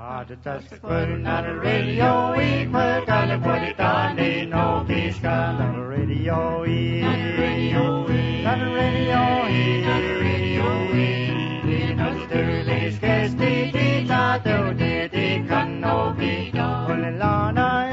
Just putting on the radio, we put on the put it on, ain't no peace on the radio, on the radio, on the radio, on the radio, in the sterling scarce the out there, the can no be done. Olelana,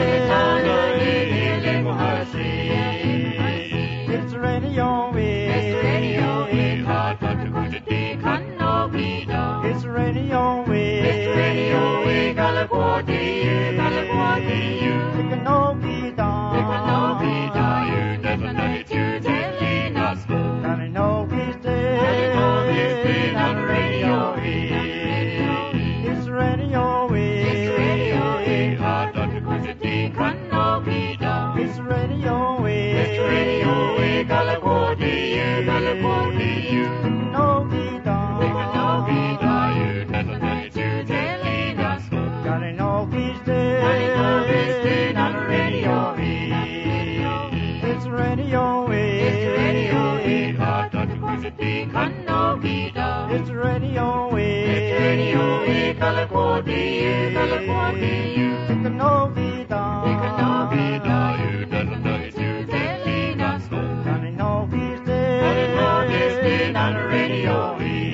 it's radio, it's radio, hard but the good the can no be done. It's radio, it's radio, we got a quarter, you can no be done. You can no be done, you never know it, you telling us. Can I know this day? On the radio, it's radio, it's radio, hard but the good the can no be done. It's radio, we got a quarter, you can no be done. You can no be done, you never know it, you telling us. Can I know this day? On the radio, it's radio, hard but the good the can no be done. It's radio, we got a quarter, you can no be done. You can no be done, you never know it, you telling us. Can I know this day? On the radio,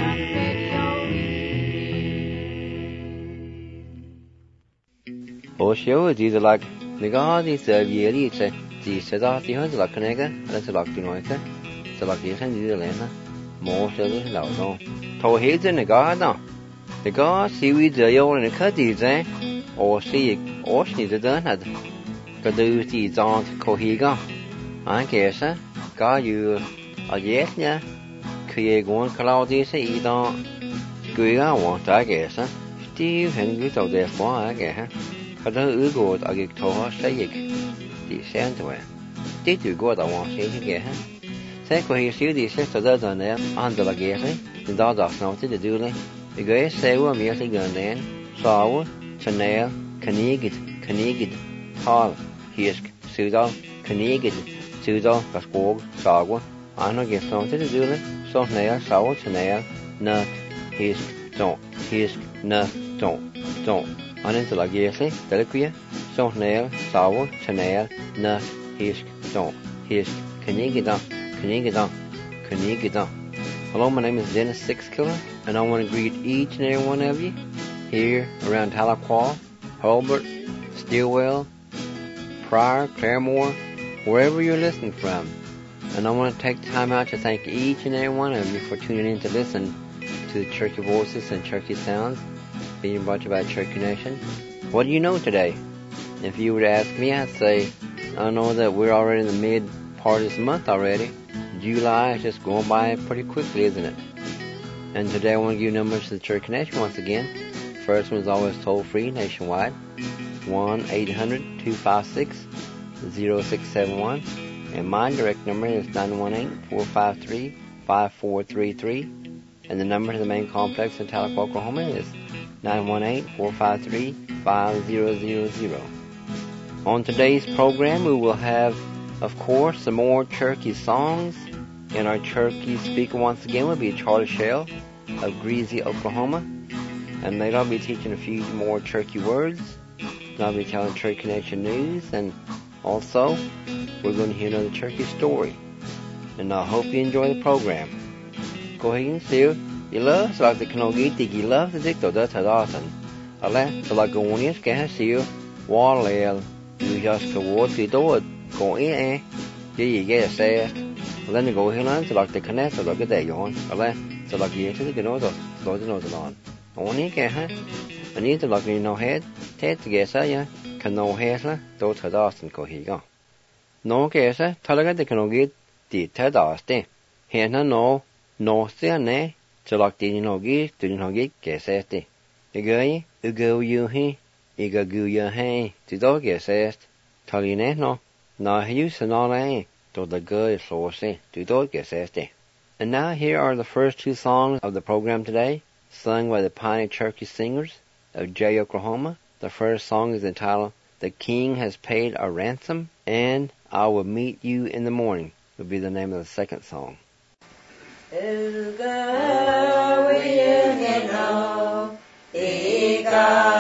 Osho is either like the God is a yearly, it's a the hundred like an egg, that's a like the noise, it's a like the Lena, most of the loud. To heads in the garden. The God see we the old in the cuddies, or see Oshni the done had. Cadu the aunt Cohiga. I guess, God you a yes, yeah. Could go on Claudia say, eat on. Good, I want, I guess, Steve Henry out there for, I guess. I don't go I get to her, say it. The Santa. Did you go? I want to say again. Say, could he see the sister doesn't there, under the gate, the dog does not to do it. The guy say, well, me as a gun then, Saw, Chanel, Canigid, Tall, Hisk, Sudal, Canigid, Sudal, Gaspog, Sagwa, I don't get something to do it. So nail, Saw, Chanel, Nut, Hisk, Nut, don't. And into la gese, Delaquia, so nail, Saw, Chanel, Nut, Hisk, Canigidon. Hello, my name is Dennis Sixkiller, and I want to greet each and every one of you here around Tahlequah, Hulbert, Stilwell, Pryor, Claremore, wherever you're listening from. And I want to take time out to thank each and every one of you for tuning in to listen to the Churchy Voices and Churchy Sounds being brought to you by Churchy Nation. What do you know today? If you were to ask me, I'd say, I know that we're already in the mid part of this month already. July is just going by pretty quickly, isn't it? And today I want to give you numbers to the Church Nation once again. First one is always toll-free nationwide. 1-800-256-0671. And my direct number is 918-453-5433. And the number to the main complex in Tahlequah, Oklahoma is 918-453-5000. On today's program, we will have, of course, some more Cherokee songs. And our Cherokee speaker once again will be Charlie Shell of Greasy, Oklahoma. And later I'll be teaching a few more Cherokee words. And I'll be telling Cherokee Nation news. And also, we're going to hear another Cherokee story. And I hope you enjoy the program. Go ahead and see you. You love, so like the Kanogi, you love the Dicto, that's awesome. Ale, so like the one is, can I see you? Wall, you just go walk the door, go in, you get a set. Then you go here and so like the connect, so like a day on. Ale, so like you to the nose, so the nose on. Only can, I need to like you know head, Ted to get ya, can no hair, those had awesome go here. No guess, Talaga the Kanogi, the Ted Austin. Here no, see, ne. So like the Nogi, to the Nogi, guess it. You go you he, you go you hey, to dog guess it. Tell you no, you say no, to the girl so say, to dog guess it. And now here are the first two songs of the program today, sung by the Piney Cherokee Singers of Jay, Oklahoma. The first song is entitled, The King Has Paid a Ransom, and I Will Meet You in the Morning will be the name of the second song. Uga, we you know, Ika.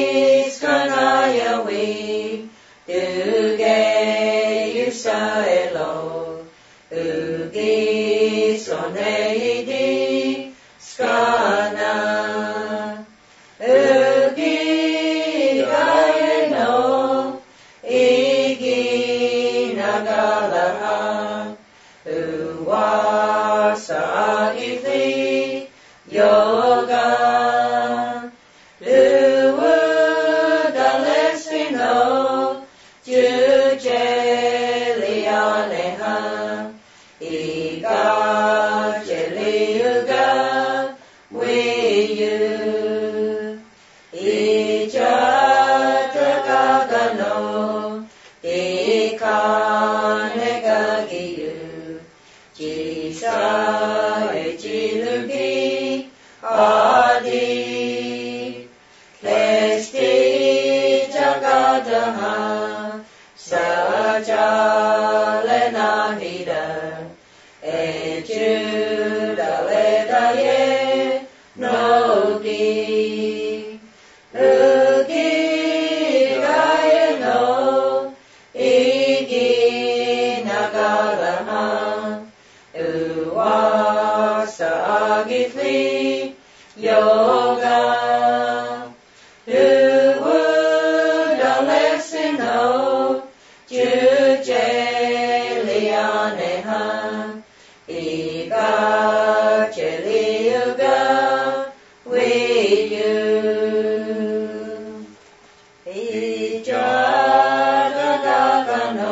skanayawi duge yusaelo ugi soneidi skana ugi gaeno igi nagalaha uwasa agithi yoga uwudalesino jujelianeha iga jeliuga wiyu ijatagagano ikanegagiyu jisa ejilugi adi lesti jagadaha sajalenahida ejudaledaye nogi ugi gayeno igi nagalaha uwasa agithi yoga uwudalesino jujelianeha iga jeliuga wiyu ijadagagano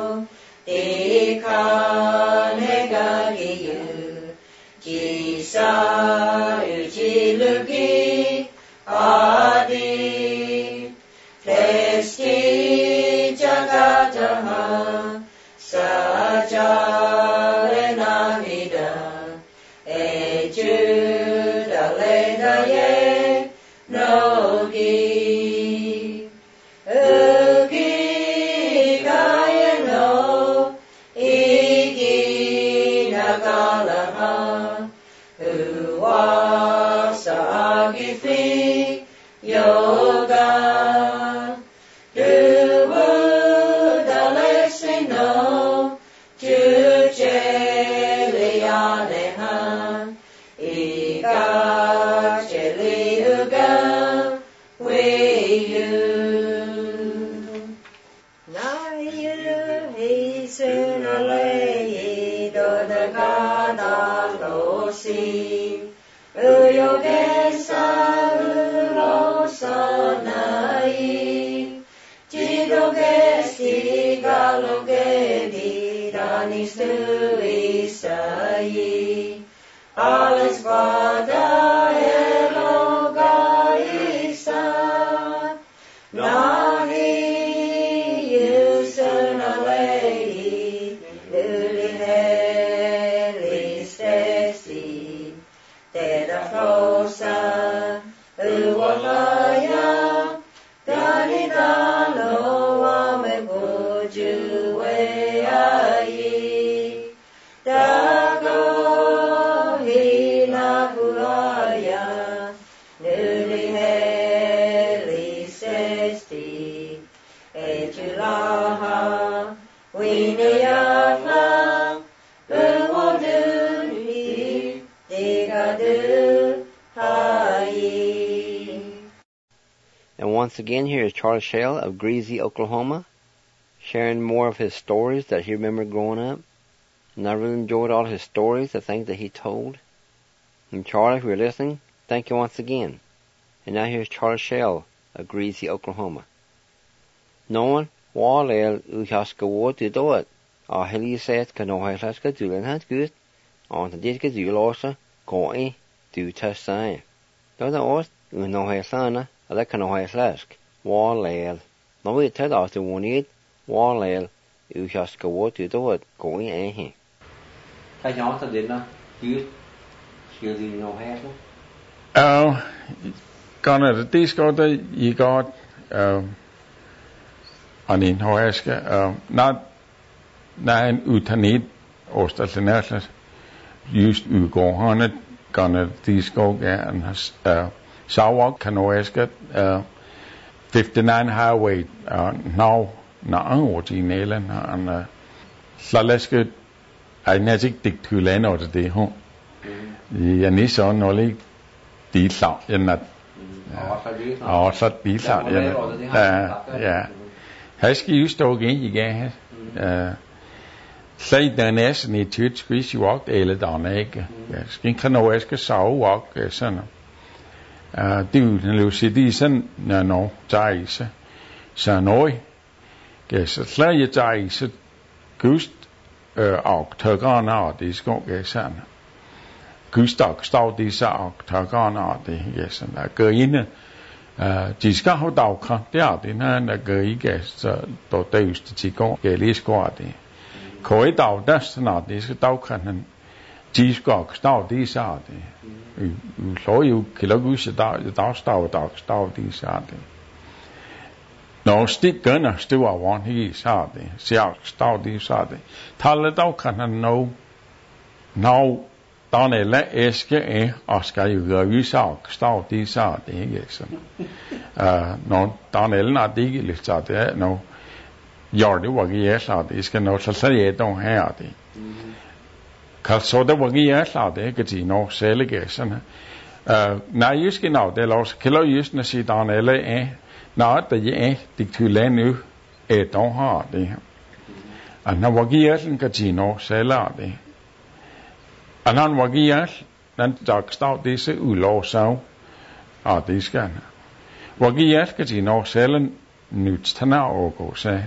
ikanegagiyu jisa ujilugi adi lesti jagadaha sajalenahida ejudaledaye nogi ugi gayeno igi nagalaha uwasa agithi yoga uwudalesino jujelianeha iga jeliuga wiyu nayu hisunalei dodagada losi uyogesa ulosanai jidogesi galogedi danistuisai alles vada elogaisa nahi yusunalei ulihelistesi tedafrosa uwalaya ganidano amegujuweai dago hinahulaya nulihelisesti ejulaha winiyatla uwoduni digadu hai. And once again, here is Charles Shell of Greasy, Oklahoma, sharing more of his stories that he remembered growing up. And I really enjoyed all his stories, the things that he told. And Charlie, if you're listening, thank you once again. And now here's Charles Shell of Greasy, Oklahoma. Noan, Wallel, Uhaskawot, Didot, Aheliset, Kanohaska, Dulanhat Good, on the Diska Dulosa, Koi, Du Tasai. Does the Ost, Unohasana, Ala Kanohaslask, Wallel. No, we tell us the one eat, Wallel, Uhaskawot, Didot, Koi, eh? I don't know, you still do no hassle? Gonna the disco that you got, Anin Hoeske, not nine utanit, Ostersenæsles, just gonna disco and Sawak Kanoeske, 59 highway now over Nederland han slaske I næsik dik tulen over det ho jeg ni så nolig de så en så de så ja her skal jo stå igen say the næsten i tyt squeeze you walk eller der ikke skal kan nå jeg skal sove walk sådan det vil sige det sådan når der så noget så slag jeg der så gust og tørgerne det skal jeg sådan gustak stod det så og tørgerne det sådan der går ind de skal have dagkraft det er det når går i gas så der døst til går jeg lige skal det køj dag der snart det skal dagkraften de skal stå det så det så jo kilogus der stod det så det når stik gønner stor vand i så det så stod det så det taler dagkraften nå Dan eller æske og skal jo gøre visak stod det så det ikke sådan når Dan eller det ikke lidt så det når gjør det var jeg så det skal nå så jeg dog her det kan så det var jeg så det ikke til når selv sådan nej jeg skal nå det lås kan jo just når sig Dan eller når det er det til nu dog har det og når var jeg sådan kan til når selv det og han var givet den dag stod disse ulovsav og det skal var givet skal de nok selv nyt han overgå sig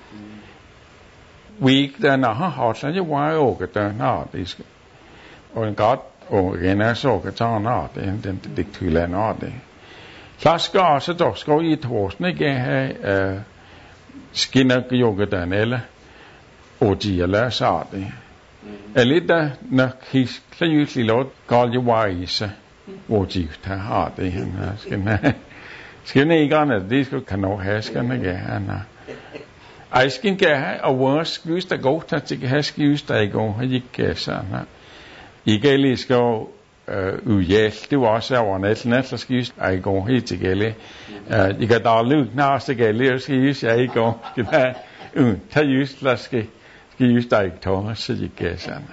vi den har så jeg var jo der når det skal og en godt og igen så kan tage når den diktylen når det så skal så dog skal I torsdag ikke have skinner yoga den eller og de eller så det eller når kis klejuslig lot gal jo wise hvor de har det her skal ikke andet det skal kan nå have skal ikke han I skal ikke have og vores skys der går til have skys der går ikke sådan ikke lige skal ujæst det var også over næsten så skys I går helt til gælde I kan da lykke næste gælde skys jeg ikke går skal have tag just lad skal just der ikke tårer så ikke sådan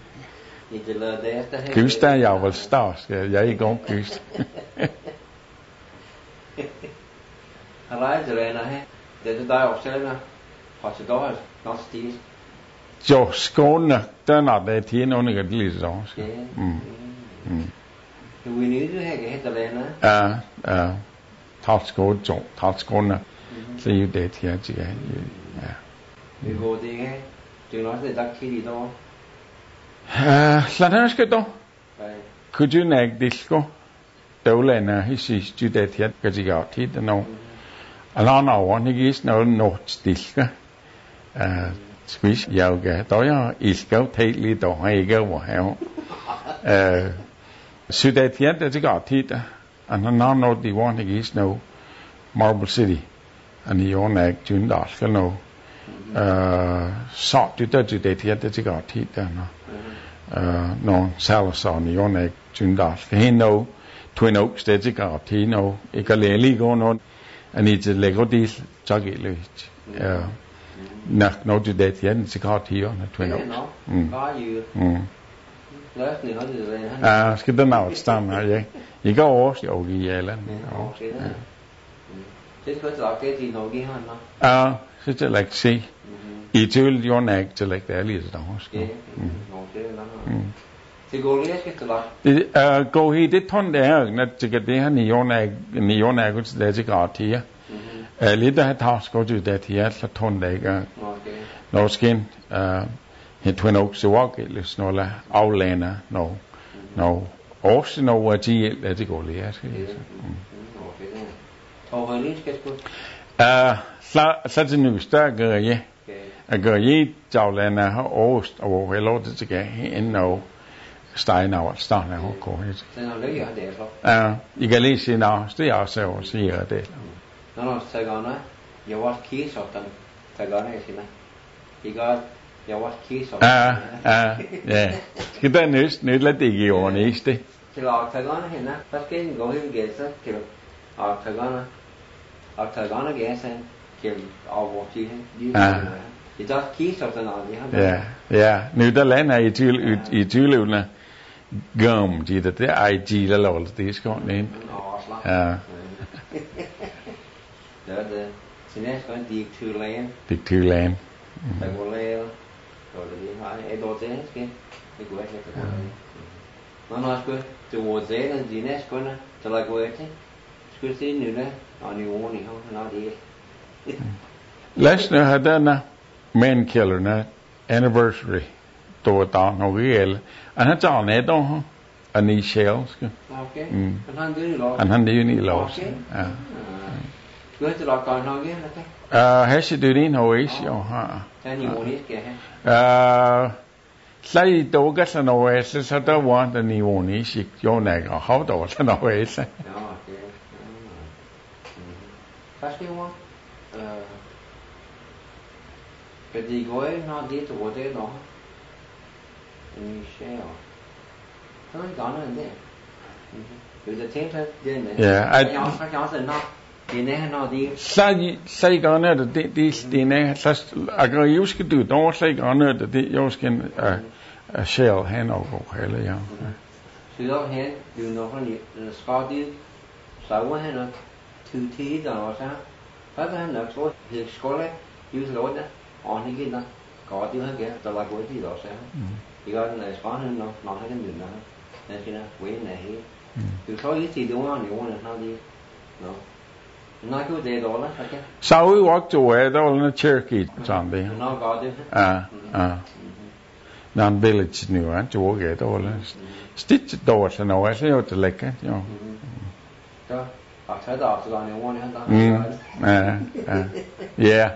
Gust der jeg vil stå skal jeg ikke gå gust Han rejser der her det der også selv har så dårligt nok stil jo skåne den er det til nogle af de lidt så du vil nyde her heter det talskåne så jo det her til ja vi går det her det er også det der kigge då sådan skal du kunne du ikke disko dålende i sidste det her kan jeg godt det nu alene over ikke noget disko squish yoga då jeg iskau tælle då har ikke hvor her så det her det godt det and no the one is no Marble City and the one act tune der skal no så det her det godt det der no Salazar the one act tune der skal no Twin Oaks det godt det no ikke lige gå no and it's lego this tagget no det her det godt her Twin Oaks skal den afstand her ja I går også jo i alle det skal du lagt det i noget her så det like se I til jo nægt til like der lige så også det går lige skal du lagt det går det ton der når det her jo nægt til det grad her lidt der har skal du det her så ton der når skin het Twin Oaks walk eller snolla aflander no også når det går lige skal og lige skal du så det nu stærkere ja at gøre i aflander har ost og hvor lov det til en og Steiner starter og går det den er lige det I kan lige se nå det er også og siger det nå så går jeg var kis og den så går jeg siger I går jeg var kis og ja skal der næsten lidt ikke i år næste til at tage gerne hende hvad skal den gå hen gæste til at tage gerne ở thời đó nó ghé xem kiểu một chi thì đó ký sau đó gì hết. Yeah. Nu där lämnar i Tulu na gum di det IG la lol det ska nej. Ja. Det sinnes kan dig Tulu län. Dig Tulu län. Det går lä rồi det har då det ska det går inte det. Man ska det var det den sinnes kan det la går inte. Skulle se nu det har ni ordning har det. Läsna hade Men killer na anniversary to ta no gel ana cha ne do ani shells okay han du lo han du ni lo Good to lock on again, has du din hois jo ha then you won't get sai do ga sa no es sa da want ni woni sik jo na ga how do sa no es First one cái gì gói nó đi tụi thế đó, share, thôi có nó thế, bây giờ thế thôi, thế này, cái nhỏ sẽ nó, đi này nó đi, sai cái này đi này, agar jūs cái tụi đó sai cái này đi jūs cái share hay nó có hay là gì, sự đó hay, điều nó có nhiều, Scott đi, sáu hay nó, thứ thi đó sao, phải nó số, việc Scott đấy, use lỗi đó. On cái đó có tiếng hết kìa, tao lại quấy gì đó sao? Thì coi này có hơn nó thấy cái mình đó, nên khi nào quấy này từ số ít thì đúng không? Nếu mà nó đi, nó cứ để đó là sao chứ? Sao we walk away đó là Cherokee chọn đi. Nó có chứ. Non village nu á, chỗ cái đó là stitch đó là nó sẽ有得力嘅，jo。 đó, học thấy đó thì còn nếu mà nó yeah.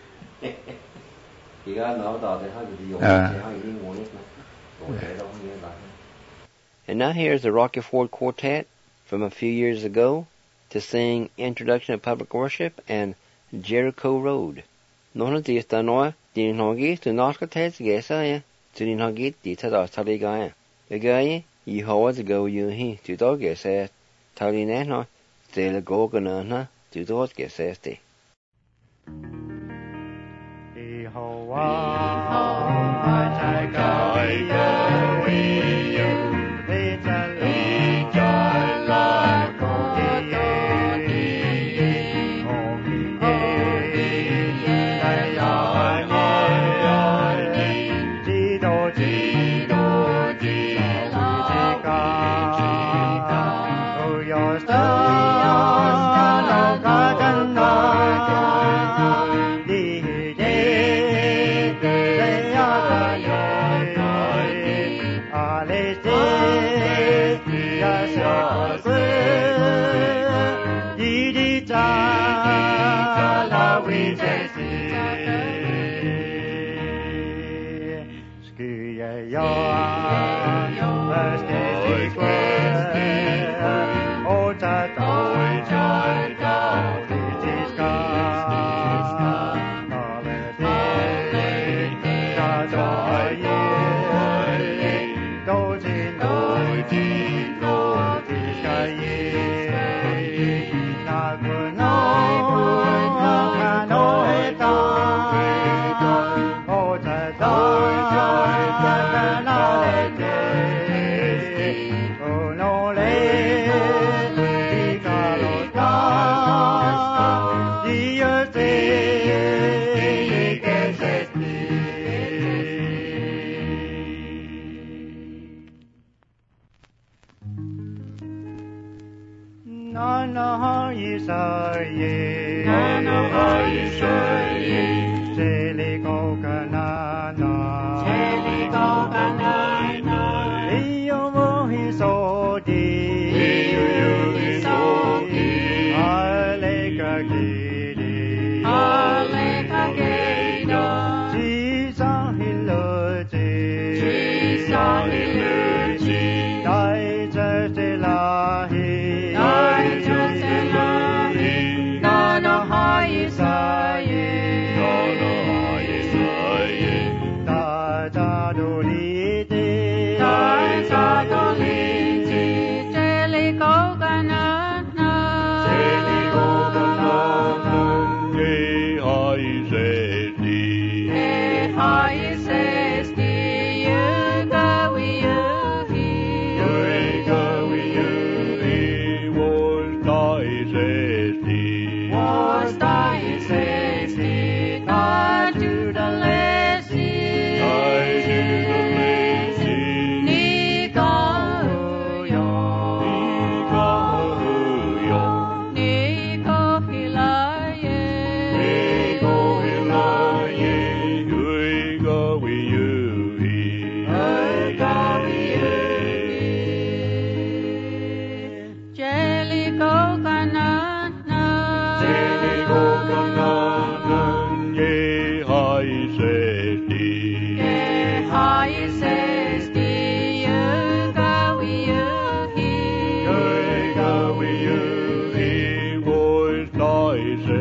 And now here's the Rocky Ford Quartet from a few years ago to sing Introduction to Public Worship and Jericho Road. None of these danoa, din hogi to not get heads guess I to din hogi dita da taligaya. The guy ye hours ago you he to dog guess talinano, still go gana to dog guess este.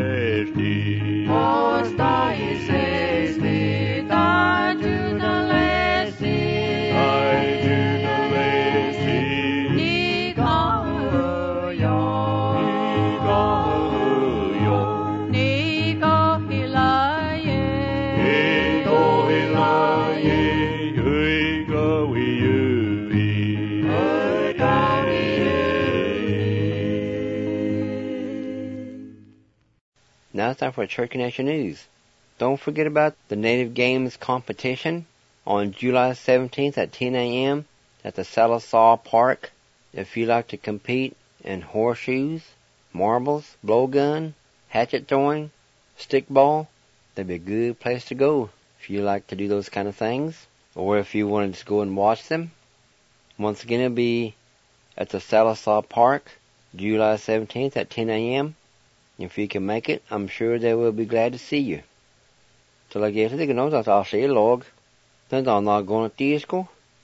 Now it's time for Church Connection News. Don't forget about the Native Games competition on July 17th at 10 a.m. at the Sallisaw Park. If you like to compete in horseshoes, marbles, blowgun, hatchet throwing, stickball, that'd be a good place to go if you like to do those kind of things, or if you want to just go and watch them. Once again, it'll be at the Sallisaw Park, July 17th at 10 a.m. If you can make it, I'm sure they will be glad to see you. Så la gete det nå at jeg ser log, den da nå går at disko,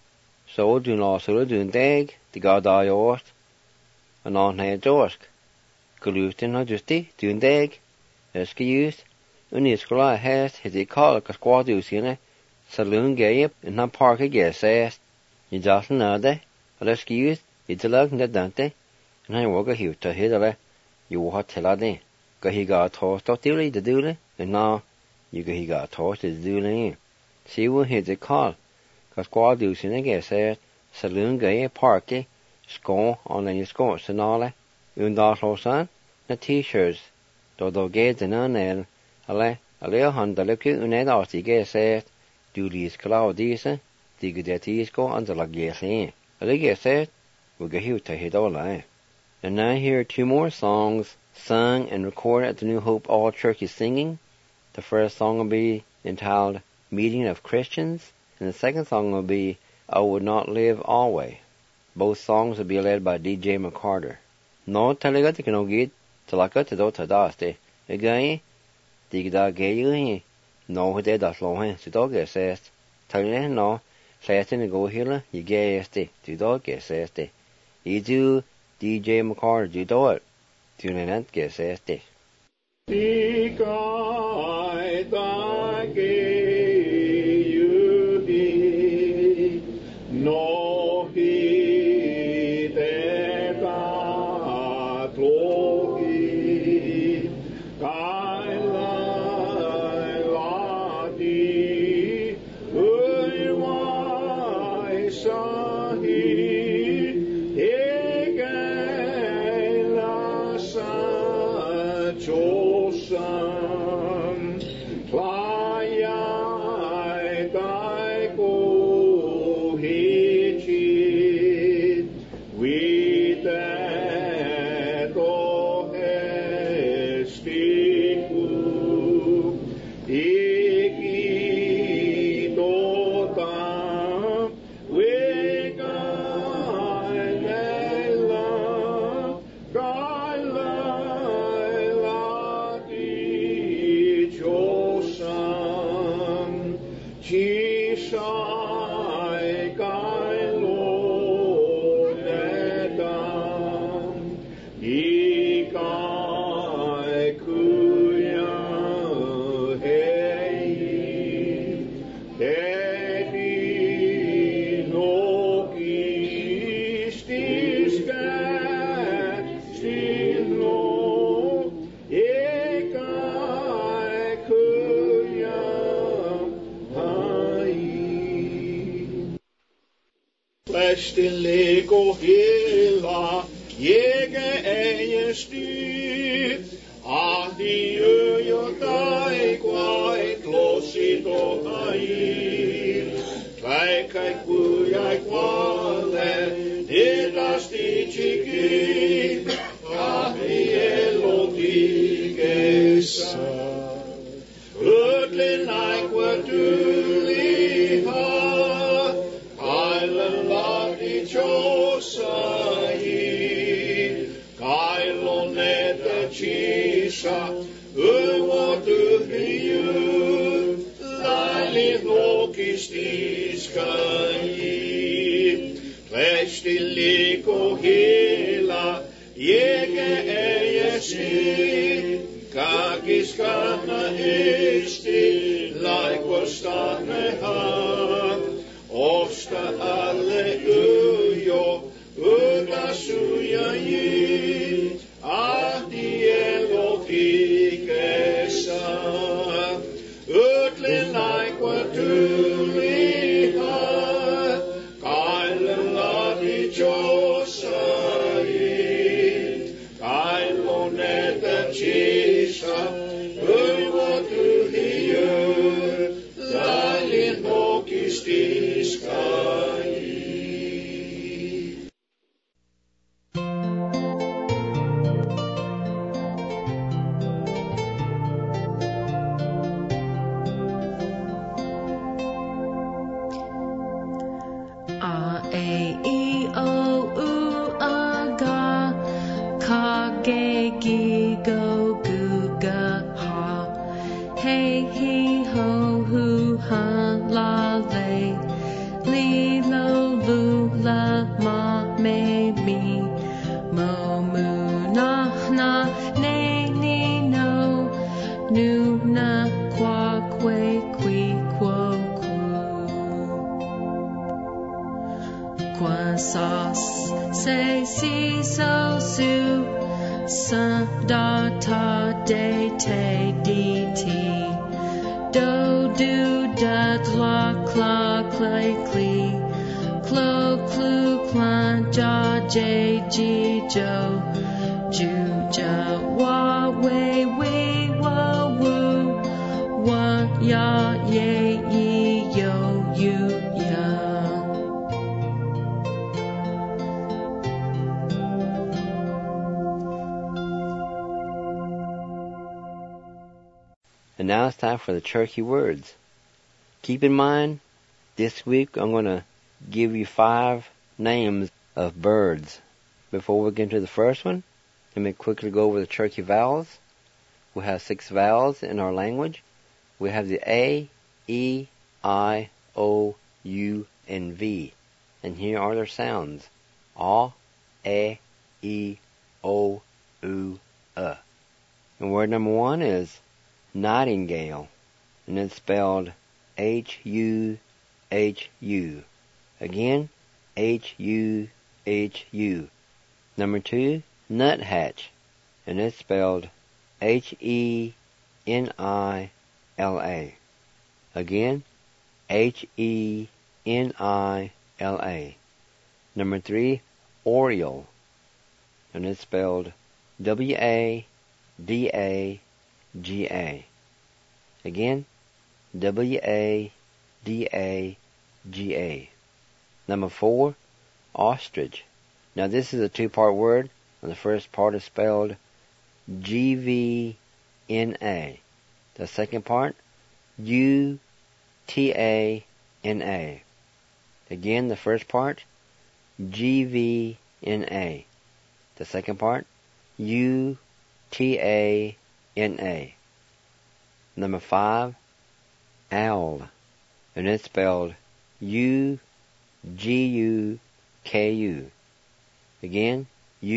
så du nå så du en dag, det går da I året, og nå er dorsk. Gluten har just det, du en dag, jeg skal just, og ni skal ha hæst, det kall og skvad du sine, så lunge jeg en han parker gæsast, I dassen er det, og det skal just, I til lagen det dante, og han våger hivet og hedder jo har til det. Går I går tåst og dule det dule, og nå, you go he got tossed his doing. See what hit the call. Cause squad do sin again said, saloon gay parky, score on any scores and all that. Undar son, the t-shirts. Do gates and on ale, a little hundred look you and arty gay said, do these cloud decent, dig that tees go under like yes in. A little said, we'll go here to hit all that. And now here 2 more songs sung and recorded at the New Hope All Church Singing. The first song will be entitled Meeting of Christians, and the second song will be I Would Not Live Always. Both songs will be led by DJ McCarter. No talaga te kano git talaka te do tadaste. Again, digda gayu no de da slohen to dog assessed. Talene no, satin go hilla, you gaste, to dog assessed. You do DJ McCarter, you do it. Do not get assessed. Stille gå hela, jeg styr. De jo deg kveit, låsit og hair. Tvei hvor jeg kvale, deras stikkik. De låt ikke sa. Ødlen hvor du liha. Chisha, what do you Lali Lokistis Kai Plestiliko Hila Yege Eyesi Kak Skana esti, laikostane ha, osta alle ujo, udasuja jit, ahdi elokikesa, utlin laikwa tuliha, kailen ladi josai, kailon eta chisa, And now it's time for the Cherokee words. Keep in mind, this week I'm going to give you 5 names of birds. Before we get into the first one, let me quickly go over the Cherokee vowels. We have 6 vowels in our language. We have the A, E, I, O, U, and V. And here are their sounds. A, E, O, U, And word number 1 is nightingale, and it's spelled H-U-H-U. Again, H-U-H-U. Number 2, nuthatch, and it's spelled H-E-N-I-L-A. Again, H-E-N-I-L-A. Number 3, oriole, and it's spelled W-A-D-A-G-A. Again, W-A-D-A-G-A. Number 4, ostrich. Now this is a 2-part word, and the first part is spelled G-V-N-A. The second part, U-T-A-N-A. Again, the first part, G-V-N-A. The second part, U-T-A-N-A. Number 5, owl, and it's spelled U-G-U-K-U. Again,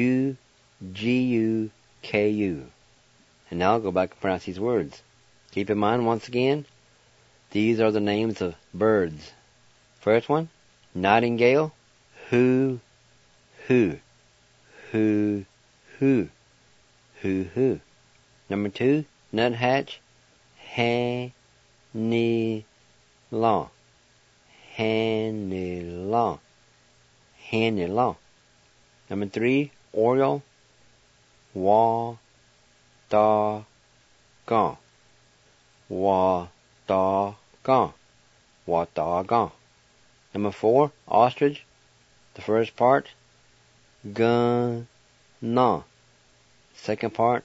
U-G-U-K-U. And now I'll go back and pronounce these words. Keep in mind, once again, these are the names of birds. First one, nightingale, hoo, hoo, hoo, hoo, hoo, hoo. Number 2, nuthatch, han-ni-law, han-ni-law, han-ni-law. Number 3, oriole, wa-da-gon, wa-da-gon, wa-da-gon. Number 4, ostrich, the first part, gun-na. Second part,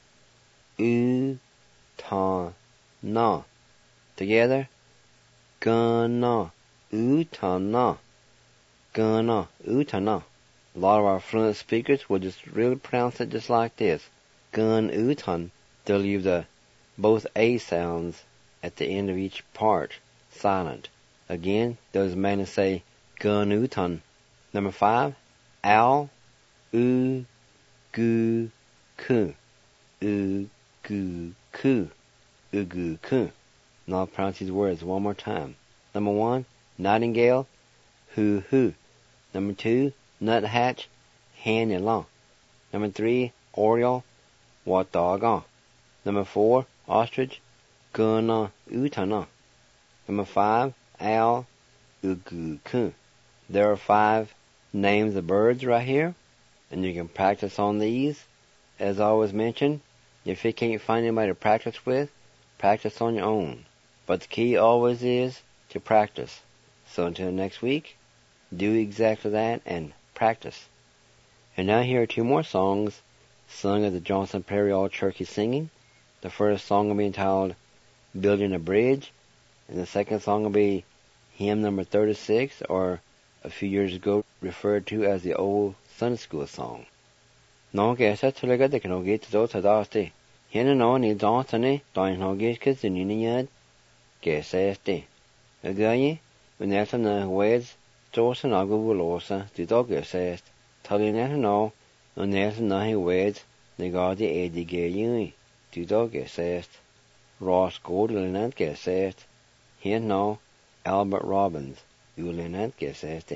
u-ta-na. Together, gun-na, u-ta-na, gun-na, u-ta-na. A lot of our fluent speakers will just really pronounce it just like this. Gun-u-tan. They'll leave the both A sounds at the end of each part silent. Again, those men say gun-u-tan. Number 5, owl, u-gu-ku, u-gu-ku. ku, ugu, ku. And I'll pronounce these words one more time. Number 1, nightingale, hu, hu. Number 2, nuthatch, hen, ylang. Number 3, oriole, wataga. Number 4, ostrich, guna, utana. Number 5, owl, ugu, ku. There are 5 names of birds right here, and you can practice on these. As I always mention, if you can't find anybody to practice with, practice on your own. But the key always is to practice. So until next week, do exactly that and practice. And now here are 2 more songs sung at the Johnson Prairie All Cherokee Singing. The first song will be entitled Building a Bridge, and the second song will be hymn number 36, or a few years ago referred to as the old Sunday school song. No gesa tulega de no get to tadaste. Hina no ni Johnsone, doin no get kis in yad. Gesa este. Agaye, when there's a ways, Johnson agulosa, the dog gesa. Talina no, when there's a ways, the god the edi gay uni. The dog gesa. Ross Goldland gesa. Here no, Albert Robbins, Ulinant gesa.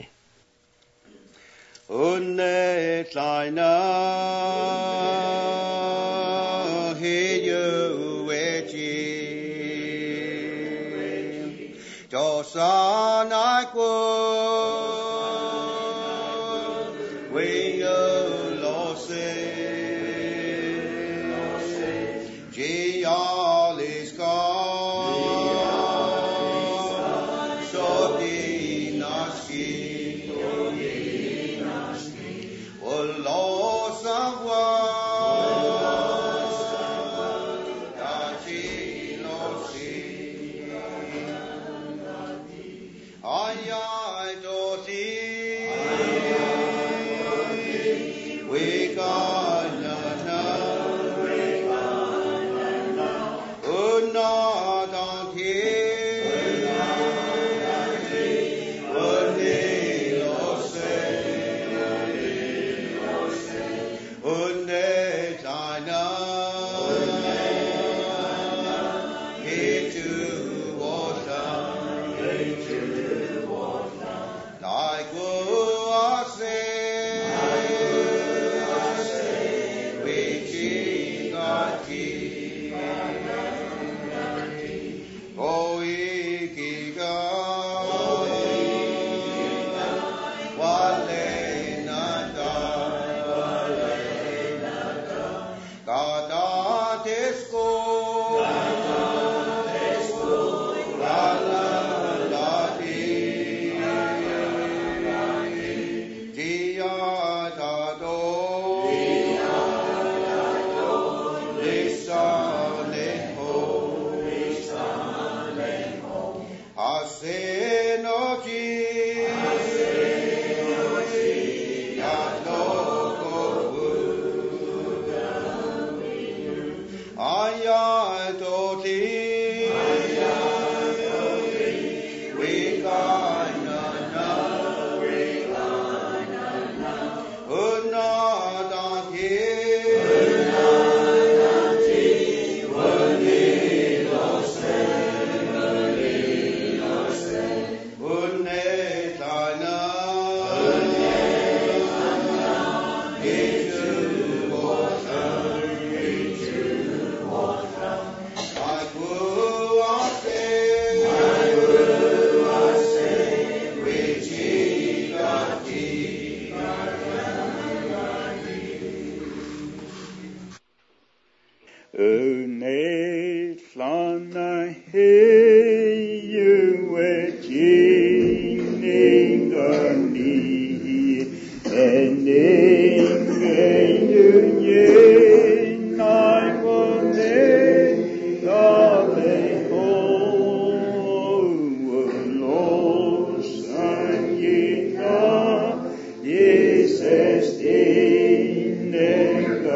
Unne kleina hiu wechi Josan aikwo we lose Gialiska Shodi Naski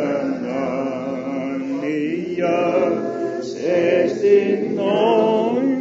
Sestin non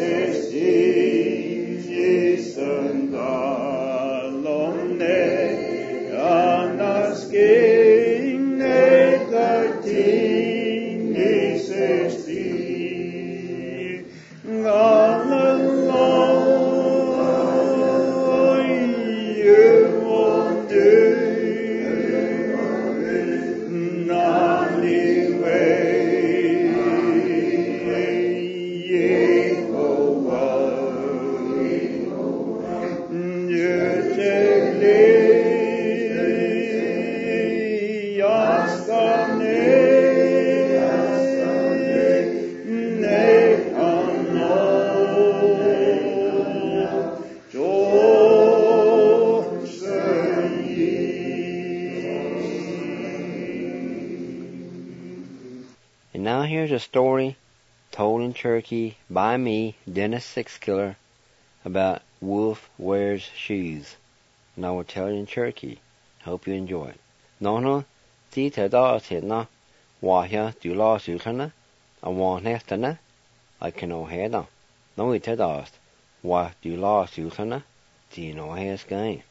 And now here's a story told in Cherokee by me, Dennis Sixkiller, about Wolf Wears Shoes. And I will tell it in Cherokee. Hope you enjoy it. No, ti te da te na, wahia du la sultana, a wan heftana, I can no head. No we te da, wah du la sultana, ti no head gain.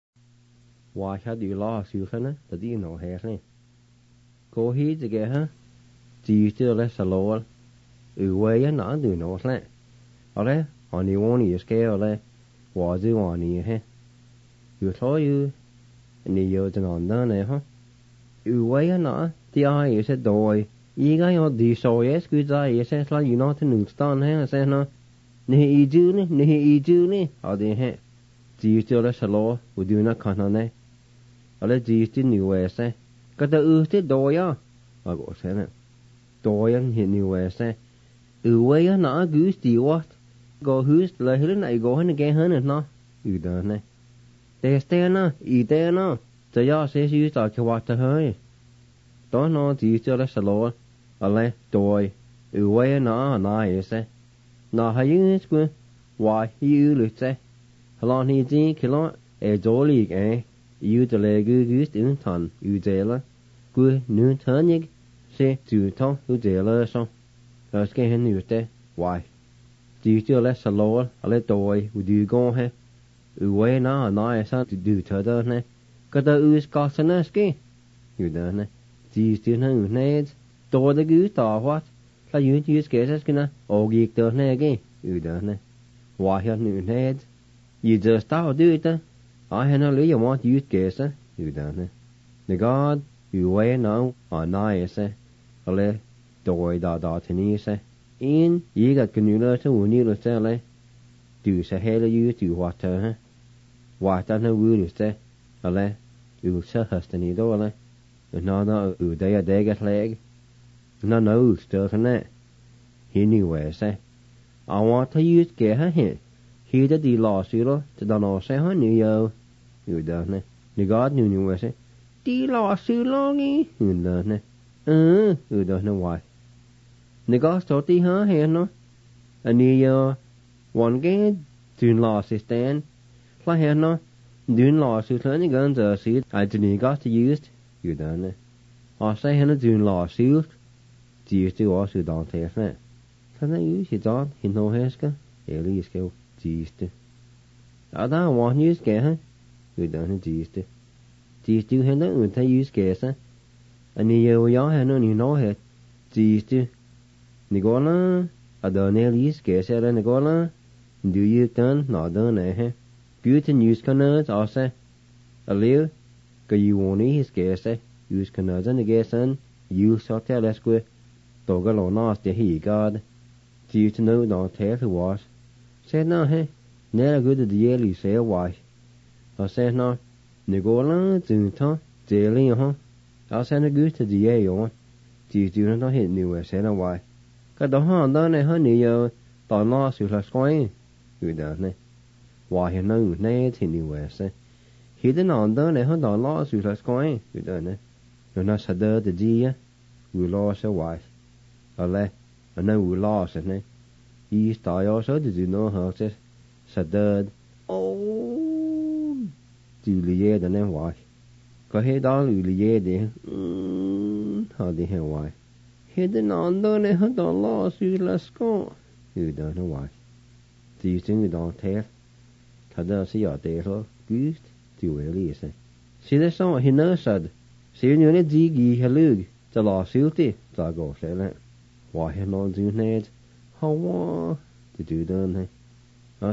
Wahia du la sultana, the di no head. Go he to get her. Ti still less a lower. Uwaya na do no slant. Ole, on you won't you scale, was you on you, he? You saw you, and you on done, huh? Uwaya na, the eye is a doy. You got your de so yes, good eye, says like you not in Stan, he says no. Ni Juni, or the he. Ti still less a lower, would you not con on it? Ole, ti still new way, say. Got the ooty doya. I go say it. Doyan hiện nhiều về xe. Quay á nó cứ still what. Go who's lời hướng này go hơn cái hơn nó. Đó này. Teste nó, ite nó. Cho ya sẽ sử dụng cái what hơi. Đó nó chỉ cho là salo. Ale doy. Quay á nó này xe. Nó hay những cái why you lượt xe. Halon hi ji kilo e jolly cái. You to le cứ tiếng thằng you jela. Cứ nu thằng nhỉ. Se tu tông tu jela xong. Cái hình như thế. Why? Chỉ cho là salo. Ale doy. Udu go he. Uwe na na sa du thada ne. Kada us kasana ski. You da ne. Chỉ still na ne. Do the gu ta what? La you use cases kina. O gik da ne ge. You da ne. Why ha nu ne. You just out do it. I had no li you want use case. You da ne. The god uwe na na sa. Ale doy da tini sa. In you got canula to uni lo sa le. Du sa hele you du what ha. Wata na wulu se, ale, sa hastani do ale, na dea degat leg, na still for net. He knew where se. I want to use get her hint. He did the lawsuit to the no say her new yo. You done it. The god knew where se. The lawsuit longy. You done it. You don't know why. The god thought the her hand no. A new yo. One game, soon lost his stand. La henne, doen lawsuit learning guns are seed, I didn't got to used, you done it. I say henne doen lawsuit, do you still also don't have it? Can I use it on, he no heska, Ellie is go, geezed. I don't want you to get her, you done it, geezed. Do you still have that when they use gas, and you had no know it, geezed. Nicola, I don't use gas at Nicola, do you done, not done, eh? Good news canards also. A little, cause you won't eat his gas, use canards and the gas and you shall tell us good. Dog alone nasty he god. Do you to know don't tell who was? Said no, hey, never good at the yearly say why. I said no, Nicola, Zunton, daily, I'll send a good to the year on. Do you not hit new, said no why. Got the hand done a honey, don't lost you last coin. You done. Why he no ne thì nhiều vậy? He didn't on đó này hơn đó lo sự là coi, you done it. You're not sad the G, we lost a wife. Ale, and then we lost it, ne. He started also did you know how it sad oh, Juliet and then why? Có hết đó Juliet đi, how đi hay why? He didn't on đó này hơn đó lo sự là coi, you don't know why. Thì chúng đón thế thật ra sẽ ở đây thôi cứ tiêu về lý sẽ sẽ là sao hiện nay sao sẽ như này gì gì hay lư cho lo xíu thì cho go sẽ là và hiện nay như này how to do đơn này nó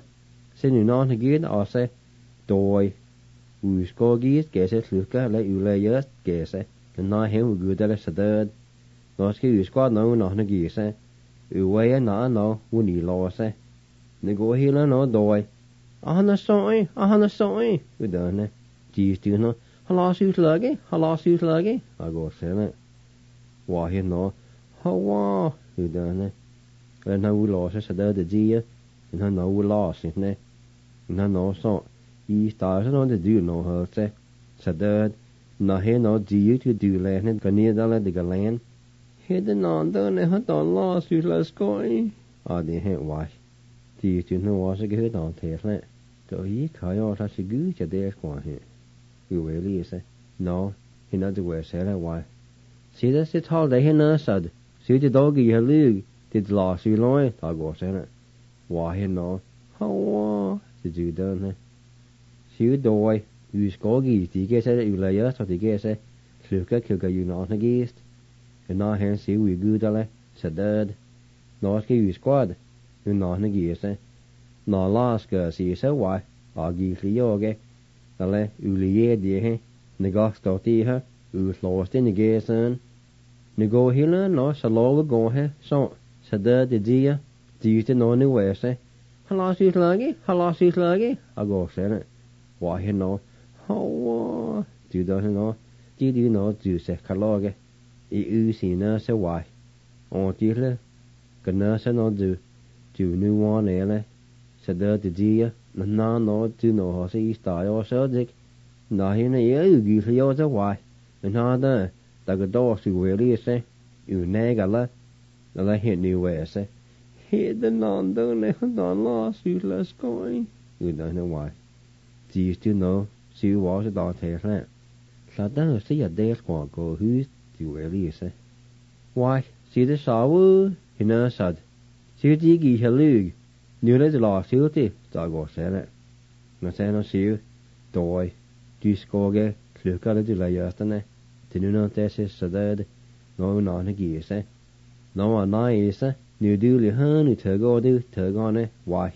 sẽ như nó thì kia nó sẽ đôi usko gis ke se sluka le ulayas ke se na hem gudale sadad nos ke usko no na gi se uwaya na no uni lo se ne go hila no doi ahana soi udane ji tu no hala su lage ago se ne wa hi no hawa udane na u lo se sadad de ji na no u lo se ne na no so I starter on the do no hurt sadad na he no do to do land ganidala de galan hidden on the ne hat on lost you last going the he wash do to no was a good on tesla so he kayo ta sigu cha de kwa he you really say no he not the way say why see this it all the he na sad see the doggy he lug did lost you loy ta go say why he no how did you done he xíu đôi use có gì thì cái sẽ là nhớ sau thì cái sẽ sửa cái kiểu cái nó cái nó hàng xíu we good đó sẽ đợt nó cái use squad nó cái sẽ nó last cái xíu sẽ hoài ở gì lý do cái đó là ulie đi he nó có tí ha lost in cái sơn nó go here nó sẽ lo go he so sẽ đợt đi thì nó như vậy sẽ hello xíu lagi ago sẽ nè wa he no how do đó no chỉ đi nó chịu sẽ khá lo cái ý xí nó sẽ hoài chỉ là cái nó sẽ nó chịu như hoa này này sẽ đỡ thì gì á nó chịu nó họ sẽ start ở sở dịch nó hiện nay ý gì phải ở chỗ hoài nó đó ta cái đó sự về đi sẽ này cái là hiện nhiều về sẽ hiện đến non đó này nó lo sự là coi đó nó hoài chỉ chứ nó siêu hóa sẽ đào thế này là đang sẽ ở đây qua có hữu chịu về đi sẽ why see the shower in a sad siêu chỉ gì hello nếu lấy là siêu thì tại có sẽ này nó sẽ nó siêu đôi disco cái lựa cái là giờ thế này thì nó sẽ sẽ đây nó nó gì sẽ nó mà nói sẽ nếu đưa liền hơn thì thở go này why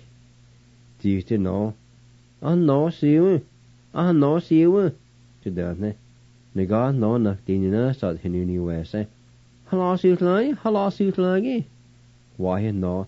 chỉ chứ nó nó xíu chứ đợt này người có nó nè thì nó sợ hình như nhiều về sẽ hello xíu lagi why nó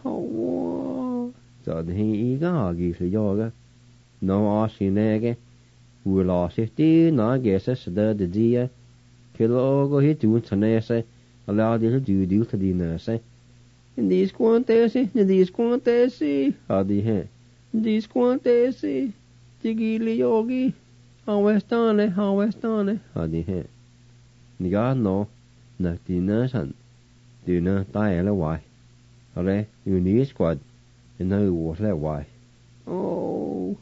sợ thì ý có gì phải do cái nó xí nè cái vừa lo xí tí nó ghé sẽ đợt để gì á khi lo có hết chuyện thằng này sẽ là đi hết điều thì đi nữa sẽ đi squat tesi đi hè đi squat tesi Tigili yogi, Hawestane, đi hè. Niga no, na tina san, tina tai la wai. Ale, you need squad, and now you was la wai. Oh,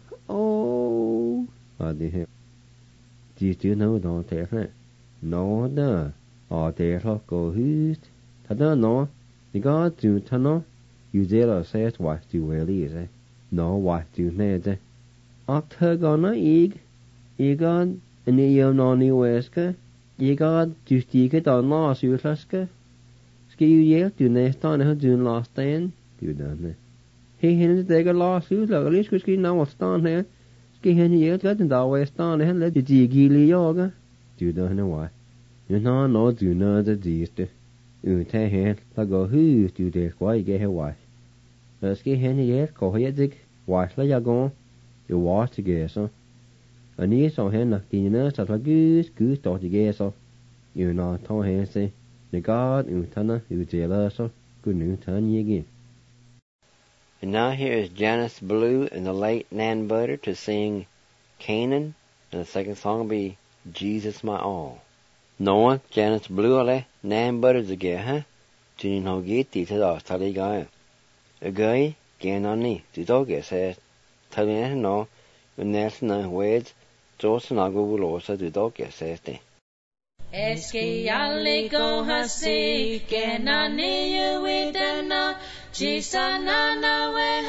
đi hè. Chỉ chứ nó đó thế này, nó đó, thế lo go hút, thật đó nó, niga tu thằng nó, you dare là say why tu về đi thế, nó why tu nè thế. Octagon igan en no ni weska igan justi ke don la suhlaska ski ye du nestan ha du last stand du dan he hen de ga la suhla lis ski na stan he ski hen ye ga den da westan he le di gili yoga du dan why you no du na de diste te he la go hu du de kwai ge he why ski hen ye ko ye dik why la ya go you watch together. And you saw him like the nurse at a goose dot together. You know, told him, say, the God, you turn, you jealous, good new turn ye again. And now here is Janice Blue and the late Nan Butter to sing Canaan, and the second song will be Jesus My All. Noah, Janice Blue, ale, Nan Butter together, huh? Tuning ho get the to the study guy. A guy, gain on me, to dog it says. Tell me no, when there's no words, just not go will also do dog says they. Eski alle go hasi, kenani you with them na, Jisa na we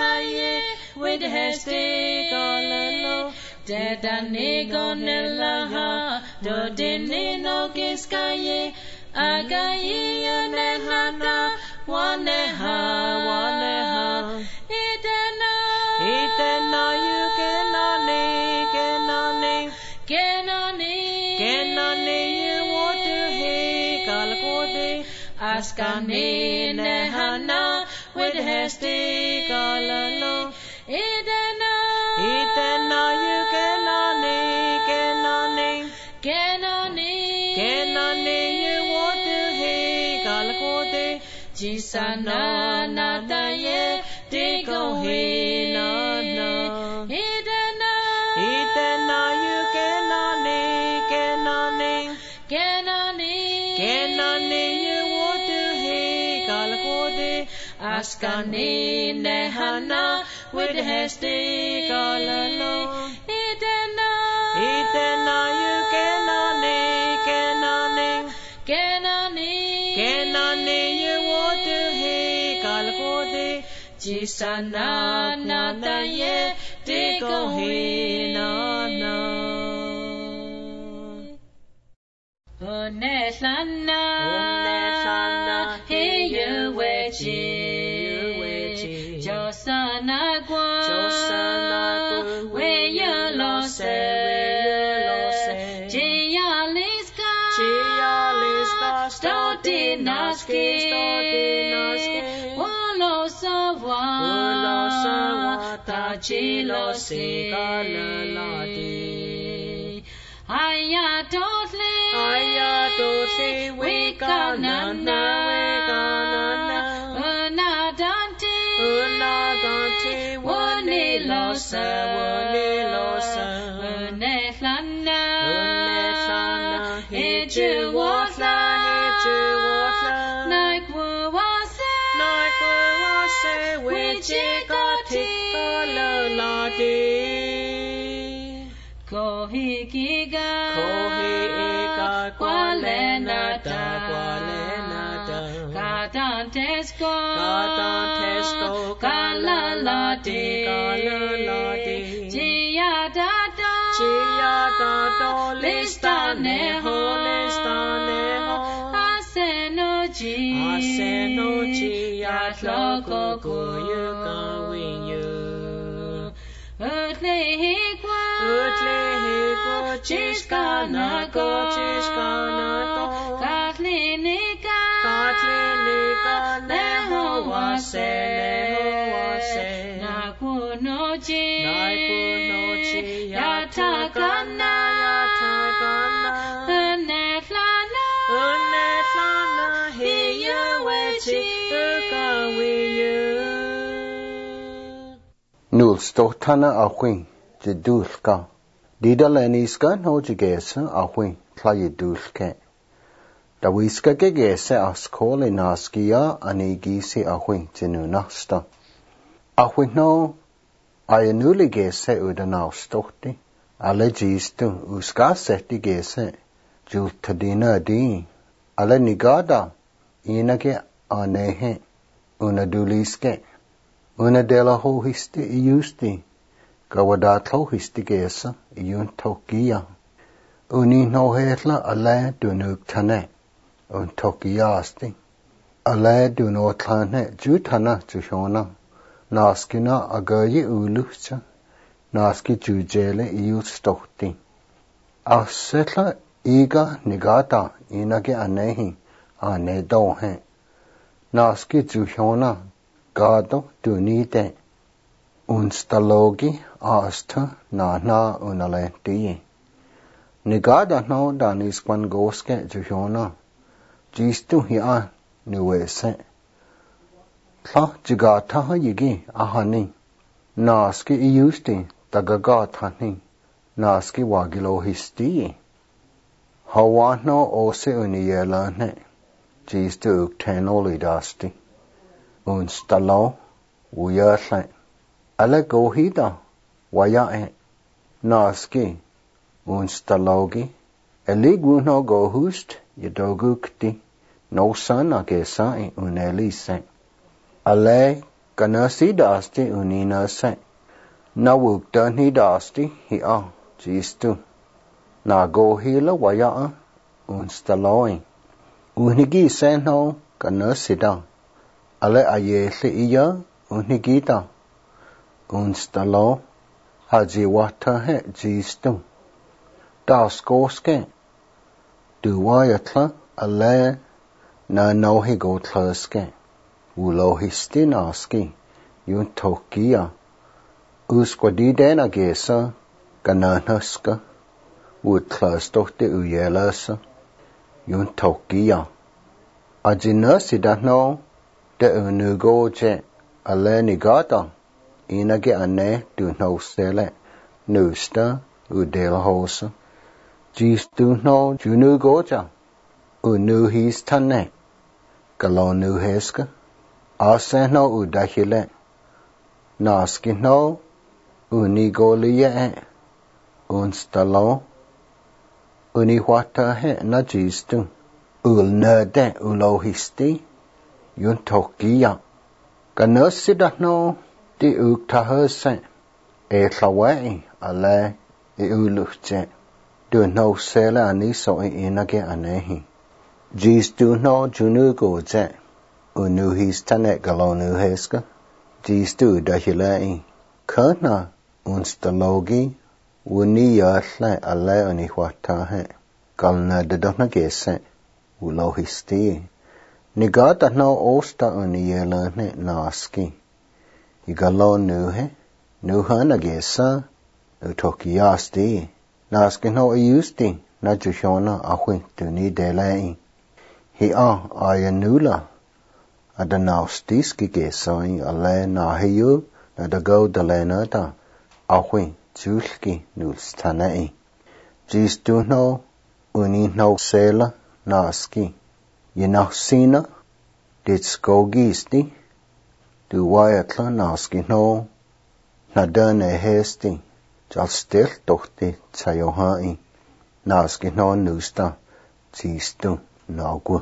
heste galalo Dedane gonelaha Dodene no kiskaye Agaye yanehana Waneha Idena you Kenani you want to he Kalakode Askane nehana with heste galalo Idena you Kenani you want to he Kalakode Jisana nataye Digo he na Idena you Kenani you want to he Kalakode Askane nehana with heste galalo Idena you Kenani you want to he Kalakode Jisana nataye Digo he na Unehlana Hey you wechi Josana gwa We you lose Jialiska Stodinaski Wolo sawa Tachilosi Ayatotli Wikanana Unadante Wanilosa Unehlana Hijuwatla Naikwawase Wichikotikololadi Kohikiga Kwalenata Kadantesko Kalalati Jiadado Listaneho Asenoji Yatloko Kuyukawinyu Utlehikwa Chiskanako Katlinika Nehowase Nakunochi Yatakana Unetlana Hiyawechi Ukawiyu Nul stotana awin jedulka. Didaleniska no jigesa awin tlayedulke. Dawiska gegese askole naskia anigisi awin jenunasta. Awin no ayenuligese udanaustotti. Allegistu uskaseti gese jultadina di. Alle nigada inage anehe unaduliske. Una dela ho histi iusti. Gawadatlo histi gesa iun tokia. Uni no hetla ale dunuk tane. Un tokiasti. Ale duno tlane jutana jushona. Naskina agayi ulucha. Naski jujele iu stokti. Asetla iga nigata inage anehi ane dohe. Naski jushona. Gado dunite unstalogi asta na unalenti. Nigada no danis kwan goske juhona. Jistu hiya nuwese. Tla jigata yigi ahani. Naski iusti tagagatani. Naski wagilo histi. Hawano ose uniyelane. Jistu uktenoli dasti. Unstalo uyerle ale gohida wayae naski unstalogi eliguno gohust yedogukti no sana gesai unelise ale kanasida asti uninase na wuk dan hi dasti hi a jistu na go hi la waya un staloi unigi sen ho kana sida ale aye se iya unigi ta un stalo haji wata he jistu das goske du wayatla ale na no hi go tlaske ulo histinaski yun tokia usquadi dena gesa gananaska utlastochte uyelasa yun tokia ajina sidano de unugoje ale nigata inage ane du no sele nusta udelhosa jistu no junugoja unu his tane galonu heska aseno udahile naski no unigolie unstalo uniwata he na jistu ulnade ulohisti yun tokia ganasida no di uktahase e tlawai ale e uluche du no sele ani so inage anehi jistu no junugoje unu his tane galonu heska jistu dahilai kana unstalogi uni yasle ale uniwata he galna dedona gese ulohisti nigata no osta uniyelane naski igalonu he nuhana gesa utokiasti naski no yusti na jushona ahwi tuni delai hi ayanula adanaustiski gesai ale nahiyu nadago dalenata ahwi julki nulstanai jistu no uni no sela naski yenahsina ditskogisti du wayatla naski no nadane hesti jalstil tohti tsayohai naski no nusta jistu nagu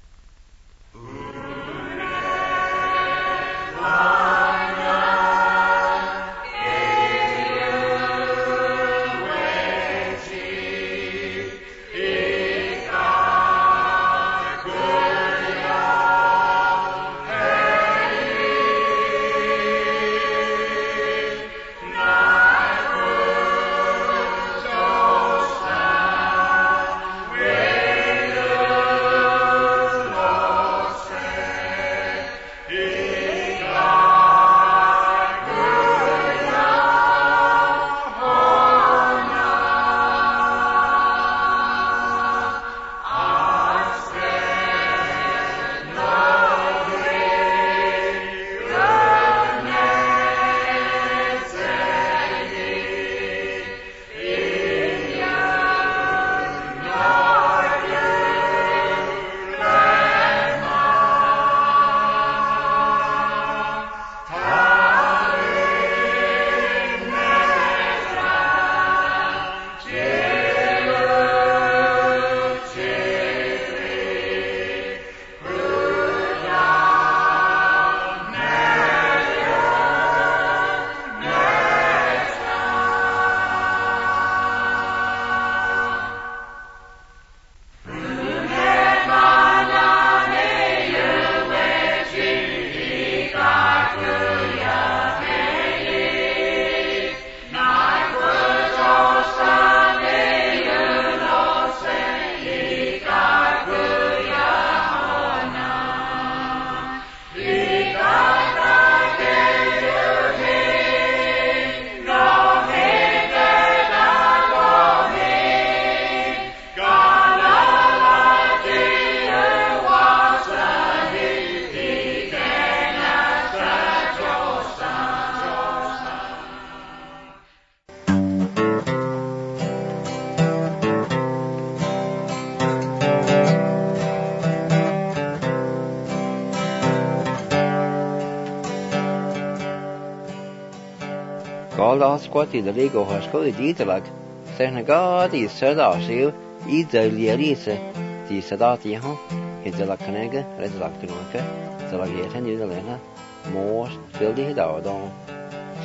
Galda squati da lego hasko didelag. Sernagadi sadasil idelielise di sadati ha hidela kanega redlak tunaka zalageta nidalena mor fildi hidawdo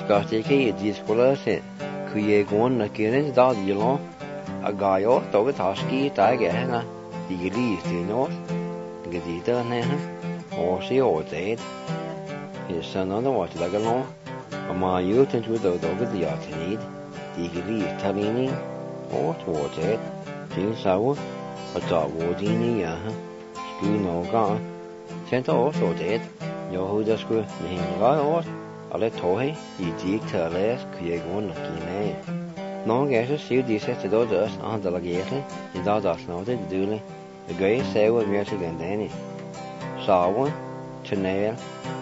Scotty discola se kuye gon na kene da yelon a gayo to ga taski ta ga na di li ti no ga di ta ne ha o si o te he san on the what da ga no ma yu ten tu do ga di ya ti need di li ta ni o to te tin sa wo a da wo di ni ya ha sku no ga sen to o so te yo hu da sku ni ga o alle tohi I dig til les kuye gon na kine no ga so siu di se do dos an da la gete I da das no de dule the gay say what we are gandani sawa tnail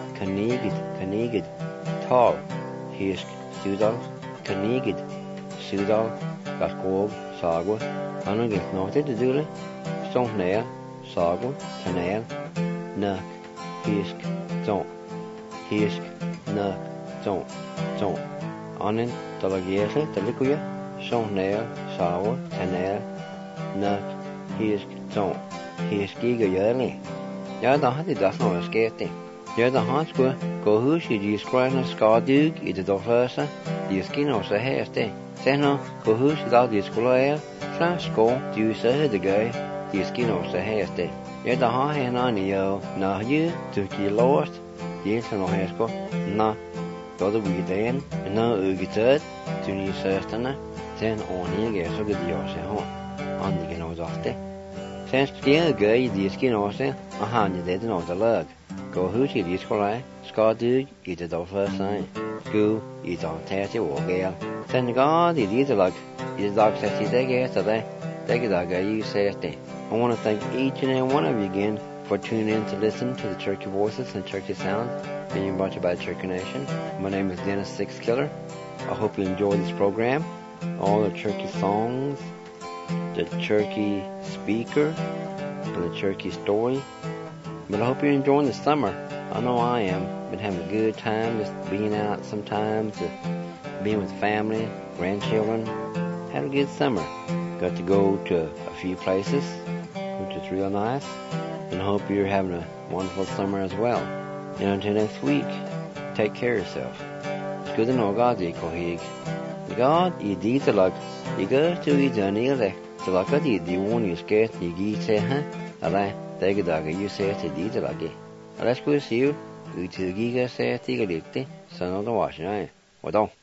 kanigid tall hisk sudal kanigid sudal gat gob sagwa anu get no de dule song nail sagwa tnail nak hisk don't hisk na don't anen dalagere dalikuya song nail sawa tnail nak hisk don't hisk giga yele ja da hade das no skete ja da han sko go hus I de skrana skadug I de dofasa de skino så heste senno go hus da de skolaer flasko du så de guy de skino så heste ja da ha han ani jo na ju du ki lost de så no hesko na då det vi den na ugitet du ni søsterne sen oni ge så det jo så ha andige no dachte sen skede gøy de skino så han det no da lag go hus I de skolaer skadug I de dofasa go I don't tæte o gel sen god I de lag I de dag sæt I det ge så det dag I sætte I want to thank each and every one of you again for tuning in to listen to the Churchy Voices and Churchy Sounds being brought to you by Churchy Nation. My name is Dennis Six Killer. I hope you enjoy this program, all the Churchy songs, the Churchy speaker, and the Churchy story. But I hope you're enjoying the summer. I know I am. Been having a good time just being out sometimes, being with family, grandchildren. Had a good summer. Got to go to a few places, which is real nice. And I hope you're having a wonderful summer as well. And until next week, take care of yourself. It's good to know God I kohig. God I di talag. I go to I dani le. Talaga di won you sket I gi te ha. Ala tege daga you say te di talagi. Let's go see you. I to giga say te galikte. Sanoda washna. Wadon.